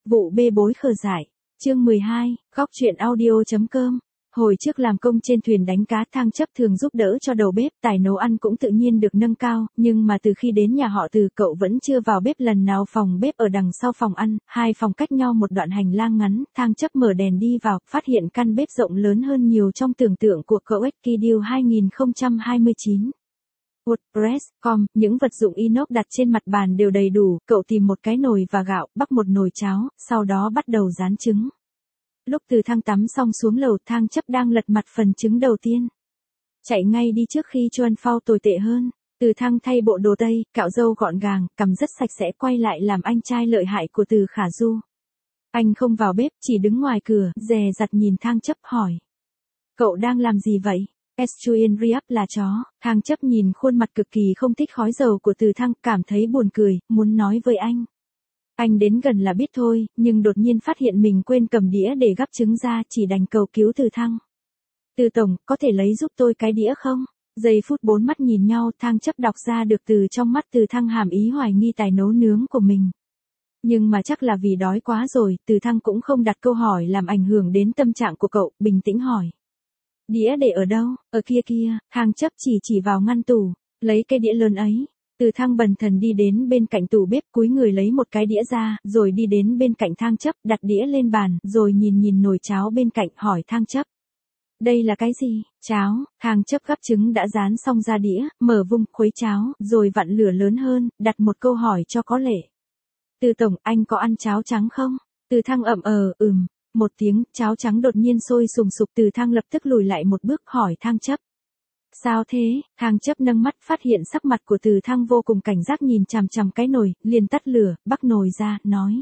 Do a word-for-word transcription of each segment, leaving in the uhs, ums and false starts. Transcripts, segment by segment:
Vụ bê bối khờ dại. Chương mười hai, góc truyện audio.com. Hồi trước làm công trên thuyền đánh cá, Thang Chấp thường giúp đỡ cho đầu bếp, tài nấu ăn cũng tự nhiên được nâng cao, nhưng mà từ khi đến nhà họ Từ, cậu vẫn chưa vào bếp lần nào. Phòng bếp ở đằng sau phòng ăn, hai phòng cách nhau một đoạn hành lang ngắn. Thang Chấp mở đèn đi vào, phát hiện căn bếp rộng lớn hơn nhiều trong tưởng tượng của cậu. Xkidoo hai không hai chín. WordPress chấm com, những vật dụng inox đặt trên mặt bàn đều đầy đủ. Cậu tìm một cái nồi và gạo, bắc một nồi cháo, sau đó bắt đầu rán trứng. Lúc Từ Thang tắm xong xuống lầu, Thang Chấp đang lật mặt phần trứng đầu tiên. Chạy ngay đi trước khi Chuan Phao tồi tệ hơn. Từ Thang thay bộ đồ tây, cạo râu gọn gàng, cằm rất sạch sẽ, quay lại làm anh trai lợi hại của Từ Khả Du. Anh không vào bếp, chỉ đứng ngoài cửa, dè dặt nhìn Thang Chấp hỏi. Cậu đang làm gì vậy? Estuin Riap là chó. Thang Chấp nhìn khuôn mặt cực kỳ không thích khói dầu của Từ Thang, cảm thấy buồn cười, muốn nói với anh. Anh đến gần là biết thôi, nhưng đột nhiên phát hiện mình quên cầm đĩa để gắp trứng ra, chỉ đành cầu cứu Từ Thang. Từ tổng, có thể lấy giúp tôi cái đĩa không? Giây phút bốn mắt nhìn nhau, Thang Chấp đọc ra được từ trong mắt Từ Thang hàm ý hoài nghi tài nấu nướng của mình. Nhưng mà chắc là vì đói quá rồi, Từ Thang cũng không đặt câu hỏi làm ảnh hưởng đến tâm trạng của cậu, bình tĩnh hỏi. Đĩa để ở đâu? Ở kia kia. Thang Chấp chỉ chỉ vào ngăn tủ, lấy cái đĩa lớn ấy. Từ Thang bần thần đi đến bên cạnh tủ bếp, cúi người lấy một cái đĩa ra, rồi đi đến bên cạnh Thang Chấp, đặt đĩa lên bàn, rồi nhìn nhìn nồi cháo bên cạnh, hỏi Thang Chấp. Đây là cái gì? Cháo. Thang Chấp gắp trứng đã rán xong ra đĩa, mở vung, khuấy cháo, rồi vặn lửa lớn hơn, đặt một câu hỏi cho có lệ. Từ tổng, anh có ăn cháo trắng không? Từ Thang ậm ờ, ừm. Một tiếng, cháo trắng đột nhiên sôi sùng sục. Từ Thang lập tức lùi lại một bước, hỏi Thang Chấp. Sao thế? Thang Chấp nâng mắt, phát hiện sắc mặt của Từ Thang vô cùng cảnh giác, nhìn chằm chằm cái nồi, liền tắt lửa, bắc nồi ra, nói.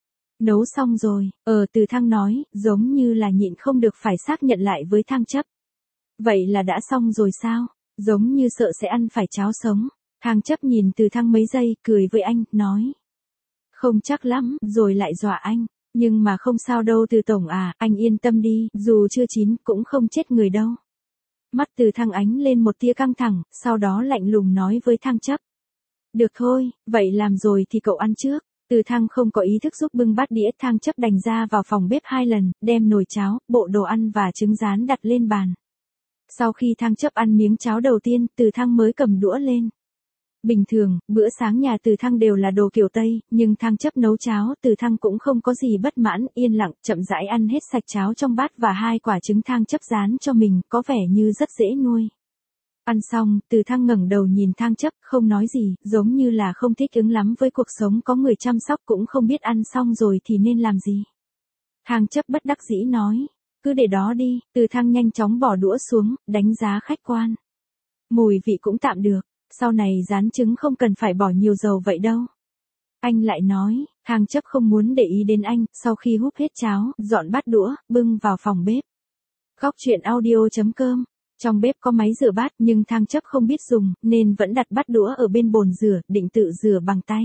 Nấu xong rồi. Ờ, Từ Thang nói, giống như là nhịn không được phải xác nhận lại với Thang Chấp. Vậy là đã xong rồi sao? Giống như sợ sẽ ăn phải cháo sống. Thang Chấp nhìn Từ Thang mấy giây, cười với anh, nói. Không chắc lắm, rồi lại dọa anh. Nhưng mà không sao đâu Từ tổng à, anh yên tâm đi, dù chưa chín cũng không chết người đâu. Mắt Từ Thang ánh lên một tia căng thẳng, sau đó lạnh lùng nói với Thang Chấp. Được thôi, vậy làm rồi thì cậu ăn trước. Từ Thang không có ý thức giúp bưng bát đĩa, Thang Chấp đành ra vào phòng bếp hai lần, đem nồi cháo, bộ đồ ăn và trứng rán đặt lên bàn. Sau khi Thang Chấp ăn miếng cháo đầu tiên, Từ Thang mới cầm đũa lên. Bình thường, bữa sáng nhà Từ Thang đều là đồ kiểu Tây, nhưng Thang Chấp nấu cháo, Từ Thang cũng không có gì bất mãn, yên lặng, chậm rãi ăn hết sạch cháo trong bát và hai quả trứng Thang Chấp rán cho mình, có vẻ như rất dễ nuôi. Ăn xong, Từ Thang ngẩng đầu nhìn Thang Chấp, không nói gì, giống như là không thích ứng lắm với cuộc sống có người chăm sóc, cũng không biết ăn xong rồi thì nên làm gì. Thang Chấp bất đắc dĩ nói, cứ để đó đi. Từ Thang nhanh chóng bỏ đũa xuống, đánh giá khách quan. Mùi vị cũng tạm được. Sau này rán trứng không cần phải bỏ nhiều dầu vậy đâu. Anh lại nói. Thang Chấp không muốn để ý đến anh, sau khi húp hết cháo, dọn bát đũa, bưng vào phòng bếp. Góc truyện audio.com. Trong bếp có máy rửa bát, nhưng Thang Chấp không biết dùng, nên vẫn đặt bát đũa ở bên bồn rửa, định tự rửa bằng tay.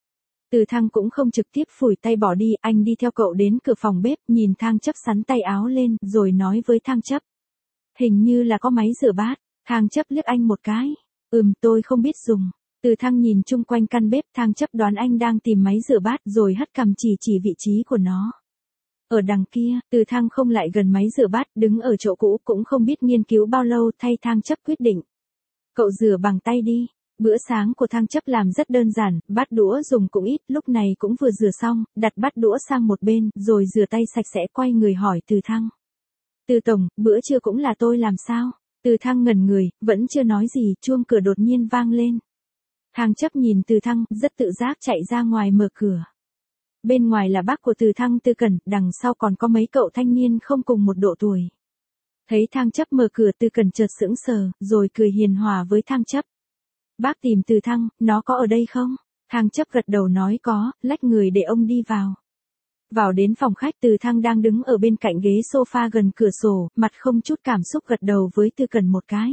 Từ Thang cũng không trực tiếp phủi tay bỏ đi, anh đi theo cậu đến cửa phòng bếp, nhìn Thang Chấp sắn tay áo lên, rồi nói với Thang Chấp. Hình như là có máy rửa bát. Thang Chấp liếc anh một cái. Ừm, tôi không biết dùng. Từ Thang nhìn chung quanh căn bếp, Thang Chấp đoán anh đang tìm máy rửa bát, rồi hất cằm chỉ chỉ vị trí của nó. Ở đằng kia. Từ Thang không lại gần máy rửa bát, đứng ở chỗ cũ, cũng không biết nghiên cứu bao lâu, thay Thang Chấp quyết định. Cậu rửa bằng tay đi. Bữa sáng của Thang Chấp làm rất đơn giản, bát đũa dùng cũng ít, lúc này cũng vừa rửa xong, đặt bát đũa sang một bên, rồi rửa tay sạch sẽ, quay người hỏi Từ Thang. Từ tổng, bữa trưa cũng là tôi làm sao? Từ Thang ngẩn người, vẫn chưa nói gì, chuông cửa đột nhiên vang lên. Thang Chấp nhìn Từ Thang, rất tự giác chạy ra ngoài mở cửa. Bên ngoài là bác của Từ Thang, Tư Cẩn, đằng sau còn có mấy cậu thanh niên không cùng một độ tuổi. Thấy Thang Chấp mở cửa, Tư Cẩn chợt sững sờ, rồi cười hiền hòa với Thang Chấp. Bác tìm Từ Thang, nó có ở đây không? Thang Chấp gật đầu nói có, lách người để ông đi vào. Vào đến phòng khách, Từ Thang đang đứng ở bên cạnh ghế sofa gần cửa sổ, mặt không chút cảm xúc gật đầu với Tư Cẩn một cái.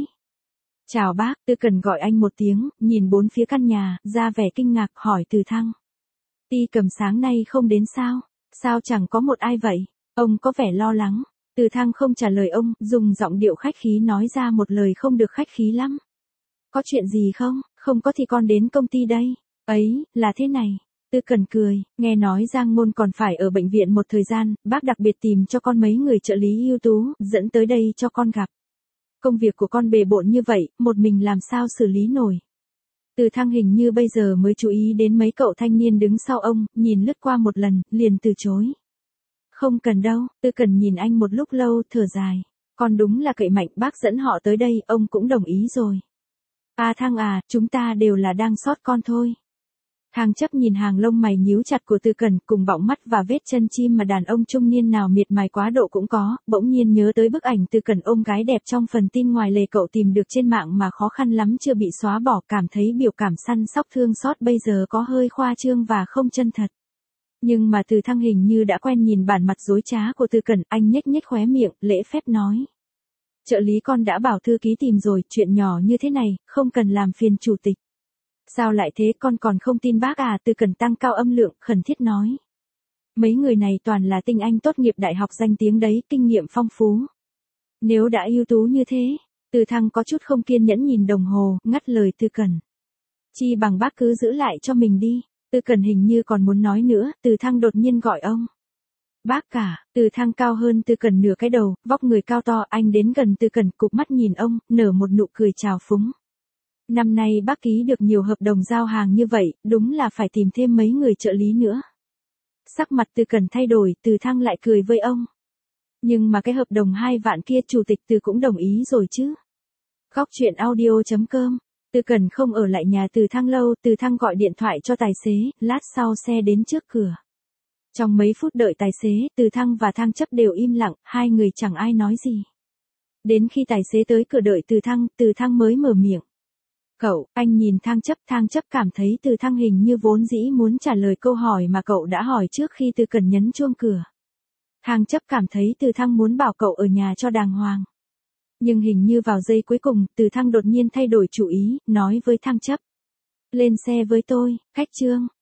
Chào bác. Tư Cẩn gọi anh một tiếng, nhìn bốn phía căn nhà, ra vẻ kinh ngạc, hỏi Từ Thang. Ti Cầm sáng nay không đến sao? Sao chẳng có một ai vậy? Ông có vẻ lo lắng. Từ Thang không trả lời ông, dùng giọng điệu khách khí nói ra một lời không được khách khí lắm. Có chuyện gì không? Không có thì con đến công ty đây. Ấy, là thế này. Tư Cẩn cười, nghe nói Giang Ngôn còn phải ở bệnh viện một thời gian, bác đặc biệt tìm cho con mấy người trợ lý ưu tú, dẫn tới đây cho con gặp. Công việc của con bề bộn như vậy, một mình làm sao xử lý nổi. Từ Thăng hình như bây giờ mới chú ý đến mấy cậu thanh niên đứng sau ông, nhìn lướt qua một lần, liền từ chối. Không cần đâu, Tư Cẩn nhìn anh một lúc lâu, thở dài. Con đúng là cậy mạnh, bác dẫn họ tới đây, ông cũng đồng ý rồi. À Thăng à, chúng ta đều là đang sót con thôi. Thang Chấp nhìn hàng lông mày nhíu chặt của Tư Cẩn cùng bọng mắt và vết chân chim mà đàn ông trung niên nào miệt mài quá độ cũng có, bỗng nhiên nhớ tới bức ảnh Tư Cẩn ôm gái đẹp trong phần tin ngoài lề cậu tìm được trên mạng mà khó khăn lắm chưa bị xóa bỏ, cảm thấy biểu cảm săn sóc thương xót bây giờ có hơi khoa trương và không chân thật. Nhưng mà Từ Thăng hình như đã quen nhìn bản mặt dối trá của Tư Cẩn, anh nhếch nhếch khóe miệng, lễ phép nói. Trợ lý con đã bảo thư ký tìm rồi, chuyện nhỏ như thế này, không cần làm phiền chủ tịch. Sao lại thế, con còn không tin bác à? Tư Cẩn tăng cao âm lượng, khẩn thiết nói. Mấy người này toàn là tinh anh tốt nghiệp đại học danh tiếng đấy, kinh nghiệm phong phú. Nếu đã ưu tú như thế, Từ Thăng có chút không kiên nhẫn nhìn đồng hồ, ngắt lời Tư Cẩn. Chi bằng bác cứ giữ lại cho mình đi. Tư Cẩn hình như còn muốn nói nữa, Từ Thăng đột nhiên gọi ông. Bác cả, Từ Thăng cao hơn Tư Cẩn nửa cái đầu, vóc người cao to, anh đến gần Tư Cẩn, cụp mắt nhìn ông, nở một nụ cười trào phúng. Năm nay bác ký được nhiều hợp đồng giao hàng như vậy, đúng là phải tìm thêm mấy người trợ lý nữa. Sắc mặt Tư Cẩn thay đổi, Từ Thăng lại cười với ông. Nhưng mà cái hợp đồng hai vạn kia chủ tịch Từ cũng đồng ý rồi chứ. Góc truyện audio chấm com. Tư Cẩn không ở lại nhà Từ Thăng lâu, Từ Thăng gọi điện thoại cho tài xế, lát sau xe đến trước cửa. Trong mấy phút đợi tài xế, Từ Thăng và Thang Chấp đều im lặng, hai người chẳng ai nói gì. Đến khi tài xế tới cửa đợi Từ Thăng, Từ Thăng mới mở miệng. Cậu, anh nhìn Thang Chấp, Thang Chấp cảm thấy Từ Thăng hình như vốn dĩ muốn trả lời câu hỏi mà cậu đã hỏi trước khi Tư Cẩn nhấn chuông cửa. Thang Chấp cảm thấy Từ Thăng muốn bảo cậu ở nhà cho đàng hoàng. Nhưng hình như vào giây cuối cùng, Từ Thăng đột nhiên thay đổi chủ ý, nói với Thang Chấp. Lên xe với tôi, Khách Trương.